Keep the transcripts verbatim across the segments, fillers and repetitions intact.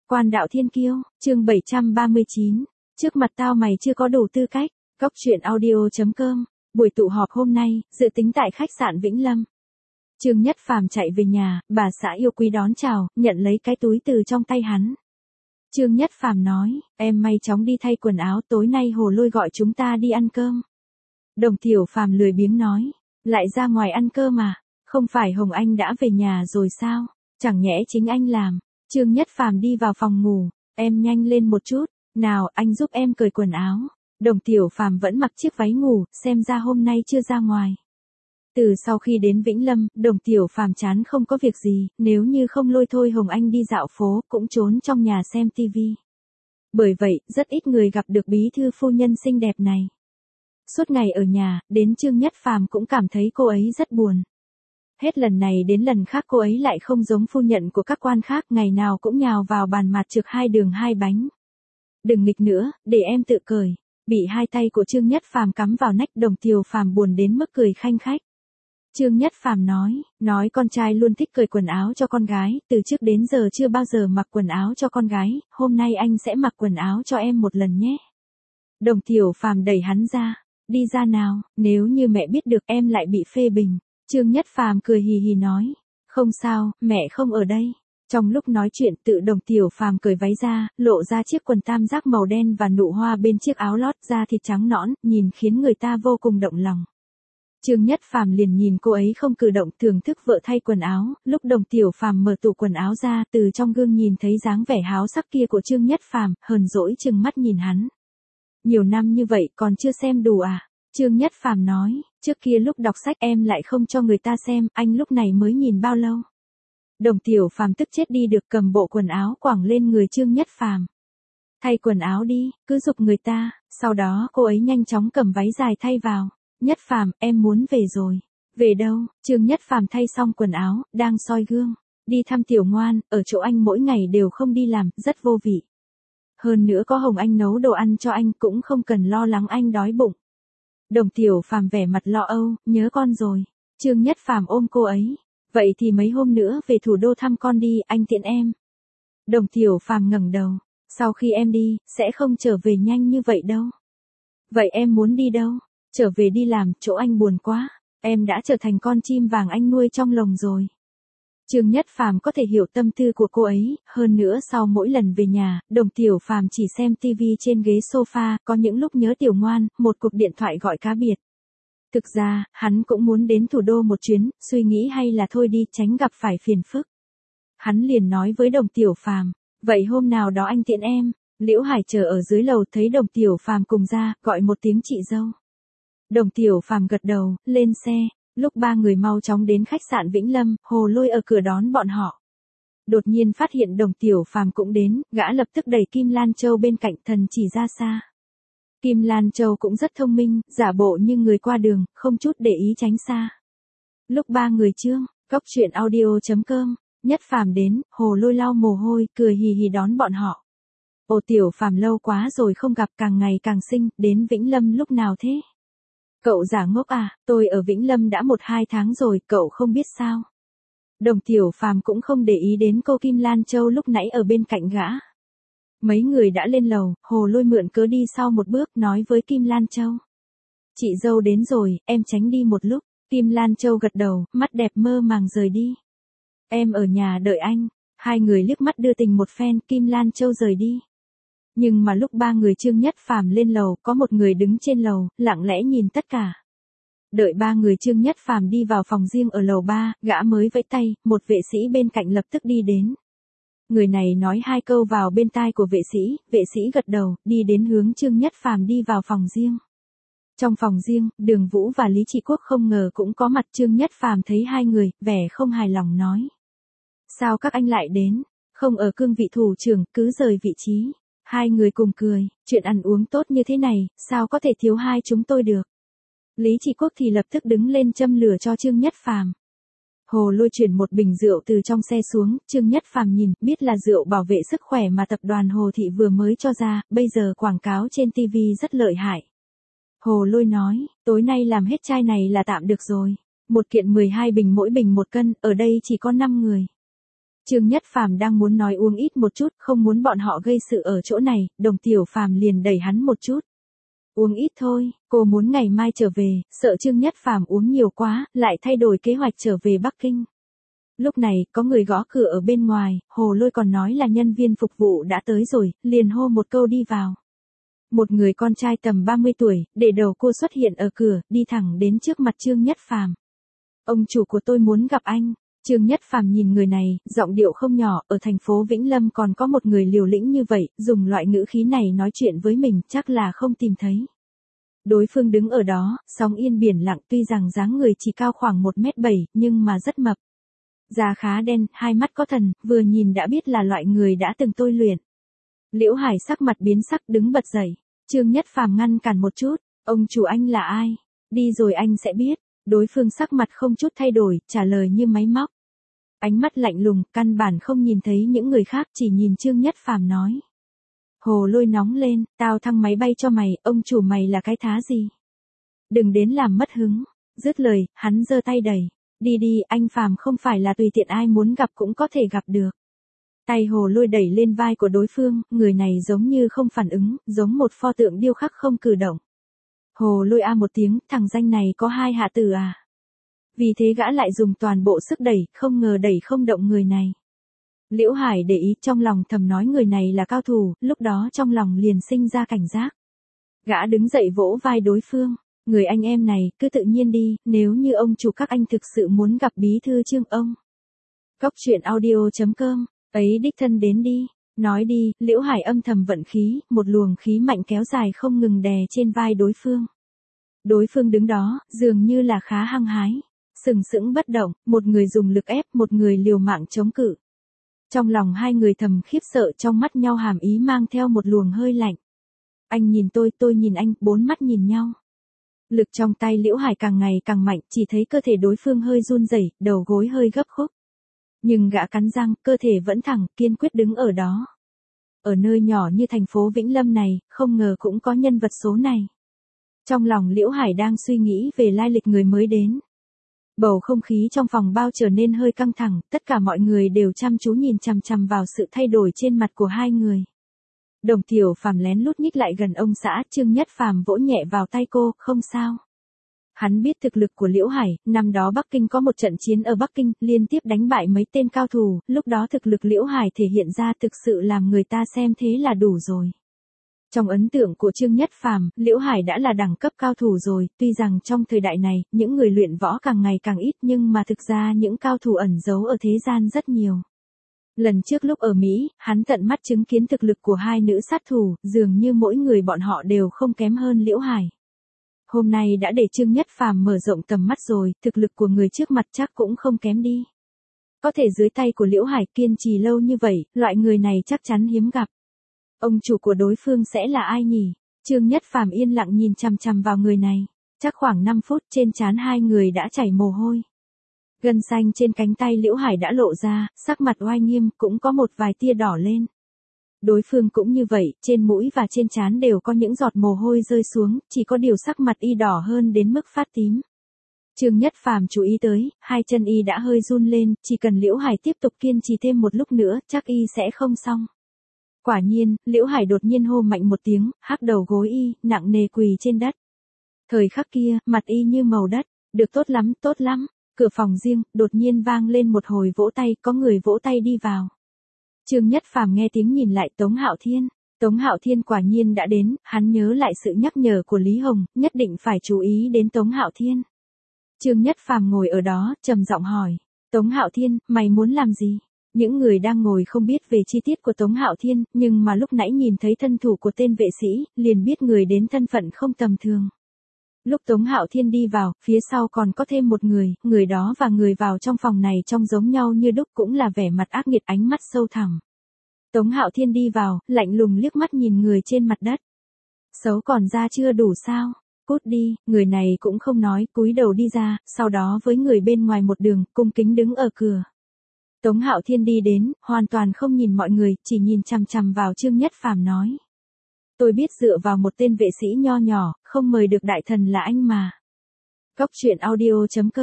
Quan đạo thiên kiêu, chương bảy trăm ba mươi chín. Trước mặt tao mày chưa có đủ tư cách. Góc truyện audio chấm com. Buổi tụ họp hôm nay, dự tính tại khách sạn Vĩnh Lâm. Trương Nhất Phàm chạy về nhà, bà xã yêu quý đón chào, nhận lấy cái túi từ trong tay hắn. Trương Nhất Phàm nói, em may chóng đi thay quần áo, tối nay Hồ Lôi gọi chúng ta đi ăn cơm. Đồng Tiểu Phàm lười biếng nói, lại ra ngoài ăn cơm à? Không phải Hồng Anh đã về nhà rồi sao? Chẳng nhẽ chính anh làm. Trương Nhất Phàm đi vào phòng ngủ, em nhanh lên một chút, nào anh giúp em cởi quần áo. Đồng Tiểu Phàm vẫn mặc chiếc váy ngủ, xem ra hôm nay chưa ra ngoài. Từ sau khi đến Vĩnh Lâm, Đồng Tiểu Phàm chán không có việc gì, nếu như không lôi thôi Hồng Anh đi dạo phố, cũng trốn trong nhà xem tivi. Bởi vậy, rất ít người gặp được bí thư phu nhân xinh đẹp này. Suốt ngày ở nhà, đến Trương Nhất Phàm cũng cảm thấy cô ấy rất buồn. Hết lần này đến lần khác cô ấy lại không giống phu nhận của các quan khác, ngày nào cũng nhào vào bàn mặt trực hai đường hai bánh. Đừng nghịch nữa, để em tự cởi. Bị hai tay của Trương Nhất Phàm cắm vào nách, Đồng Tiểu Phàm buồn đến mức cười khanh khách. Trương Nhất Phàm nói, nói con trai luôn thích cởi quần áo cho con gái, từ trước đến giờ chưa bao giờ mặc quần áo cho con gái, hôm nay anh sẽ mặc quần áo cho em một lần nhé. Đồng Tiểu Phàm đẩy hắn ra, đi ra nào, nếu như mẹ biết được em lại bị phê bình. Trương Nhất Phàm cười hì hì nói, không sao, mẹ không ở đây. Trong lúc nói chuyện, tự Đồng Tiểu Phàm cởi váy ra, lộ ra chiếc quần tam giác màu đen và nụ hoa bên chiếc áo lót, da thịt trắng nõn, nhìn khiến người ta vô cùng động lòng. Trương Nhất Phàm liền nhìn cô ấy không cử động, thưởng thức vợ thay quần áo. Lúc Đồng Tiểu Phàm mở tủ quần áo ra, từ trong gương nhìn thấy dáng vẻ háo sắc kia của Trương Nhất Phàm, hờn dỗi trừng mắt nhìn hắn. Nhiều năm như vậy còn chưa xem đủ à? Trương Nhất Phàm nói, trước kia lúc đọc sách em lại không cho người ta xem, anh lúc này mới nhìn bao lâu. Đồng Tiểu Phàm tức chết đi được, cầm bộ quần áo quẳng lên người Trương Nhất Phàm. Thay quần áo đi, cứ giục người ta. Sau đó cô ấy nhanh chóng cầm váy dài thay vào. Nhất Phàm, em muốn về rồi. Về đâu? Trương Nhất Phàm thay xong quần áo, đang soi gương. Đi thăm Tiểu Ngoan, ở chỗ anh mỗi ngày đều không đi làm, rất vô vị. Hơn nữa có Hồng Anh nấu đồ ăn cho anh, cũng không cần lo lắng anh đói bụng. Đồng Tiểu Phàm vẻ mặt lo âu, nhớ con rồi. Trương Nhất Phàm ôm cô ấy. Vậy thì mấy hôm nữa về thủ đô thăm con đi, anh tiện em. Đồng Tiểu Phàm ngẩng đầu. Sau khi em đi, sẽ không trở về nhanh như vậy đâu. Vậy em muốn đi đâu? Trở về đi làm, chỗ anh buồn quá. Em đã trở thành con chim vàng anh nuôi trong lồng rồi. Trương Nhất Phàm có thể hiểu tâm tư của cô ấy, hơn nữa sau mỗi lần về nhà, Đồng Tiểu Phàm chỉ xem tivi trên ghế sofa, có những lúc nhớ Tiểu Ngoan, một cuộc điện thoại gọi cá biệt. Thực ra, hắn cũng muốn đến thủ đô một chuyến, suy nghĩ hay là thôi đi, tránh gặp phải phiền phức. Hắn liền nói với Đồng Tiểu Phàm, vậy hôm nào đó anh tiện em. Liễu Hải chờ ở dưới lầu thấy Đồng Tiểu Phàm cùng ra, gọi một tiếng chị dâu. Đồng Tiểu Phàm gật đầu, lên xe. Lúc ba người mau chóng đến khách sạn Vĩnh Lâm, Hồ Lôi ở cửa đón bọn họ. Đột nhiên phát hiện Đồng Tiểu Phàm cũng đến, gã lập tức đẩy Kim Lan Châu bên cạnh, thần chỉ ra xa. Kim Lan Châu cũng rất thông minh, giả bộ như người qua đường, không chút để ý tránh xa. Lúc ba người chương, góc truyện audio chấm com, Nhất Phàm đến, Hồ Lôi lau mồ hôi, cười hì hì đón bọn họ. Ồ Tiểu Phàm lâu quá rồi không gặp, càng ngày càng xinh, đến Vĩnh Lâm lúc nào thế? Cậu giả ngốc à, tôi ở Vĩnh Lâm đã một hai tháng rồi, cậu không biết sao? Đồng Tiểu Phàm cũng không để ý đến cô Kim Lan Châu lúc nãy ở bên cạnh gã. Mấy người đã lên lầu, Hồ Lôi mượn cớ đi sau một bước, nói với Kim Lan Châu. Chị dâu đến rồi, em tránh đi một lúc. Kim Lan Châu gật đầu, mắt đẹp mơ màng rời đi. Em ở nhà đợi anh. Hai người liếc mắt đưa tình một phen, Kim Lan Châu rời đi. Nhưng mà lúc ba người Trương Nhất Phàm lên lầu, có một người đứng trên lầu, lặng lẽ nhìn tất cả. Đợi ba người Trương Nhất Phàm đi vào phòng riêng ở lầu ba, gã mới vẫy tay, một vệ sĩ bên cạnh lập tức đi đến. Người này nói hai câu vào bên tai của vệ sĩ, vệ sĩ gật đầu, đi đến hướng Trương Nhất Phàm đi vào phòng riêng. Trong phòng riêng, Đường Vũ và Lý Trị Quốc không ngờ cũng có mặt. Trương Nhất Phàm thấy hai người, vẻ không hài lòng nói. Sao các anh lại đến? Không ở cương vị thủ trưởng, cứ rời vị trí. Hai người cùng cười, chuyện ăn uống tốt như thế này, sao có thể thiếu hai chúng tôi được? Lý Trị Quốc thì lập tức đứng lên châm lửa cho Trương Nhất Phàm. Hồ Lôi chuyển một bình rượu từ trong xe xuống, Trương Nhất Phàm nhìn, biết là rượu bảo vệ sức khỏe mà tập đoàn Hồ Thị vừa mới cho ra, bây giờ quảng cáo trên ti vi rất lợi hại. Hồ Lôi nói, tối nay làm hết chai này là tạm được rồi. Một kiện mười hai bình mỗi bình một cân, ở đây chỉ có năm người. Trương Nhất Phàm đang muốn nói uống ít một chút, không muốn bọn họ gây sự ở chỗ này, Đồng Tiểu Phàm liền đẩy hắn một chút. Uống ít thôi, cô muốn ngày mai trở về, sợ Trương Nhất Phàm uống nhiều quá, lại thay đổi kế hoạch trở về Bắc Kinh. Lúc này, có người gõ cửa ở bên ngoài, Hồ Lôi còn nói là nhân viên phục vụ đã tới rồi, liền hô một câu đi vào. Một người con trai tầm ba mươi tuổi, để đầu cô xuất hiện ở cửa, đi thẳng đến trước mặt Trương Nhất Phàm. Ông chủ của tôi muốn gặp anh. Trương Nhất Phàm nhìn người này, giọng điệu không nhỏ, ở thành phố Vĩnh Lâm còn có một người liều lĩnh như vậy, dùng loại ngữ khí này nói chuyện với mình, chắc là không tìm thấy. Đối phương đứng ở đó, sóng yên biển lặng, tuy rằng dáng người chỉ cao khoảng một mét bảy, nhưng mà rất mập. Da khá đen, hai mắt có thần, vừa nhìn đã biết là loại người đã từng tôi luyện. Liễu Hải sắc mặt biến sắc đứng bật dậy. Trương Nhất Phàm ngăn cản một chút, ông chủ anh là ai? Đi rồi anh sẽ biết. Đối phương sắc mặt không chút thay đổi, trả lời như máy móc. Ánh mắt lạnh lùng, căn bản không nhìn thấy những người khác, chỉ nhìn Trương Nhất Phàm nói. Hồ Lôi nóng lên, tao thăng máy bay cho mày, ông chủ mày là cái thá gì? Đừng đến làm mất hứng. Dứt lời, hắn giơ tay đẩy. Đi đi, anh Phàm không phải là tùy tiện ai muốn gặp cũng có thể gặp được. Tay Hồ Lôi đẩy lên vai của đối phương, người này giống như không phản ứng, giống một pho tượng điêu khắc không cử động. Hồ Lôi a một tiếng, thằng danh này có hai hạ tử à? Vì thế gã lại dùng toàn bộ sức đẩy, không ngờ đẩy không động người này. Liễu Hải để ý, trong lòng thầm nói người này là cao thủ, lúc đó trong lòng liền sinh ra cảnh giác. Gã đứng dậy vỗ vai đối phương, người anh em này, cứ tự nhiên đi, nếu như ông chủ các anh thực sự muốn gặp bí thư Trương ông. Cóc truyện audio chấm com, ấy đích thân đến đi, nói đi, Liễu Hải âm thầm vận khí, một luồng khí mạnh kéo dài không ngừng đè trên vai đối phương. Đối phương đứng đó, dường như là khá hăng hái, sừng sững bất động, một người dùng lực ép, một người liều mạng chống cự. Trong lòng hai người thầm khiếp sợ, trong mắt nhau hàm ý mang theo một luồng hơi lạnh. Anh nhìn tôi, tôi nhìn anh, bốn mắt nhìn nhau. Lực trong tay Liễu Hải càng ngày càng mạnh, chỉ thấy cơ thể đối phương hơi run rẩy, đầu gối hơi gấp khúc. Nhưng gã cắn răng, cơ thể vẫn thẳng, kiên quyết đứng ở đó. Ở nơi nhỏ như thành phố Vĩnh Lâm này, không ngờ cũng có nhân vật số này. Trong lòng Liễu Hải đang suy nghĩ về lai lịch người mới đến. Bầu không khí trong phòng bao trở nên hơi căng thẳng, tất cả mọi người đều chăm chú nhìn chằm chằm vào sự thay đổi trên mặt của hai người. Đồng Tiểu Phàm lén lút nhích lại gần ông xã, Trương Nhất Phàm vỗ nhẹ vào tay cô, không sao. Hắn biết thực lực của Liễu Hải, năm đó Bắc Kinh có một trận chiến ở Bắc Kinh, liên tiếp đánh bại mấy tên cao thủ, lúc đó thực lực Liễu Hải thể hiện ra thực sự làm người ta xem thế là đủ rồi. Trong ấn tượng của Trương Nhất Phàm, Liễu Hải đã là đẳng cấp cao thủ rồi, tuy rằng trong thời đại này, những người luyện võ càng ngày càng ít nhưng mà thực ra những cao thủ ẩn giấu ở thế gian rất nhiều. Lần trước lúc ở Mỹ, hắn tận mắt chứng kiến thực lực của hai nữ sát thủ, dường như mỗi người bọn họ đều không kém hơn Liễu Hải. Hôm nay đã để Trương Nhất Phàm mở rộng tầm mắt rồi, thực lực của người trước mặt chắc cũng không kém đi. Có thể dưới tay của Liễu Hải kiên trì lâu như vậy, loại người này chắc chắn hiếm gặp. Ông chủ của đối phương sẽ là ai nhỉ? Trương Nhất Phàm yên lặng nhìn chằm chằm vào người này. Chắc khoảng năm phút trên trán hai người đã chảy mồ hôi. Gân xanh trên cánh tay Liễu Hải đã lộ ra, sắc mặt oai nghiêm, cũng có một vài tia đỏ lên. Đối phương cũng như vậy, trên mũi và trên trán đều có những giọt mồ hôi rơi xuống, chỉ có điều sắc mặt y đỏ hơn đến mức phát tím. Trương Nhất Phàm chú ý tới, hai chân y đã hơi run lên, chỉ cần Liễu Hải tiếp tục kiên trì thêm một lúc nữa, chắc y sẽ không xong. Quả nhiên, Liễu Hải đột nhiên hô mạnh một tiếng, hắc đầu gối y, nặng nề quỳ trên đất. Thời khắc kia, mặt y như màu đất, được tốt lắm, tốt lắm. Cửa phòng riêng, đột nhiên vang lên một hồi vỗ tay, có người vỗ tay đi vào. Trương Nhất Phàm nghe tiếng nhìn lại Tống Hạo Thiên. Tống Hạo Thiên quả nhiên đã đến, hắn nhớ lại sự nhắc nhở của Lý Hồng, nhất định phải chú ý đến Tống Hạo Thiên. Trương Nhất Phàm ngồi ở đó, trầm giọng hỏi. Tống Hạo Thiên, mày muốn làm gì? Những người đang ngồi không biết về chi tiết của Tống Hạo Thiên, nhưng mà lúc nãy nhìn thấy thân thủ của tên vệ sĩ, liền biết người đến thân phận không tầm thường. Lúc Tống Hạo Thiên đi vào, phía sau còn có thêm một người, người đó và người vào trong phòng này trông giống nhau như đúc, cũng là vẻ mặt ác nghiệt, ánh mắt sâu thẳm. Tống Hạo Thiên đi vào, lạnh lùng liếc mắt nhìn người trên mặt đất. Xấu còn ra chưa đủ sao? Cút đi, người này cũng không nói, cúi đầu đi ra, sau đó với người bên ngoài một đường, cung kính đứng ở cửa. Tống Hạo Thiên đi đến, hoàn toàn không nhìn mọi người, chỉ nhìn chằm chằm vào Trương Nhất Phàm nói. Tôi biết dựa vào một tên vệ sĩ nho nhỏ, không mời được đại thần là anh mà. Cóc truyện audio chấm com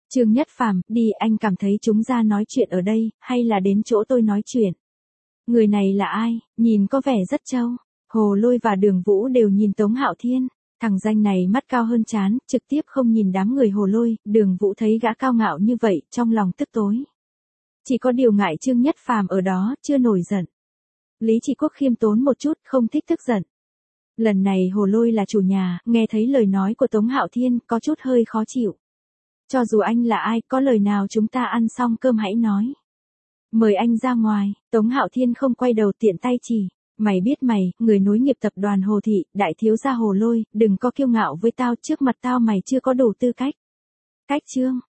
Trương Nhất Phàm, đi, anh cảm thấy chúng ta nói chuyện ở đây, hay là đến chỗ tôi nói chuyện? Người này là ai, nhìn có vẻ rất trâu. Hồ Lôi và Đường Vũ đều nhìn Tống Hạo Thiên. Thằng danh này mắt cao hơn trán, trực tiếp không nhìn đám người Hồ Lôi. Đường Vũ thấy gã cao ngạo như vậy, trong lòng tức tối. Chỉ có điều ngại Trương Nhất Phàm ở đó, chưa nổi giận. Lý Chỉ Quốc khiêm tốn một chút, không thích tức giận. Lần này Hồ Lôi là chủ nhà, nghe thấy lời nói của Tống Hạo Thiên, có chút hơi khó chịu. Cho dù anh là ai, có lời nào chúng ta ăn xong cơm hãy nói. Mời anh ra ngoài, Tống Hạo Thiên không quay đầu tiện tay chỉ. Mày biết mày, người nối nghiệp tập đoàn Hồ Thị, đại thiếu gia Hồ Lôi, đừng có kiêu ngạo với tao, trước mặt tao mày chưa có đủ tư cách. Cách Trương,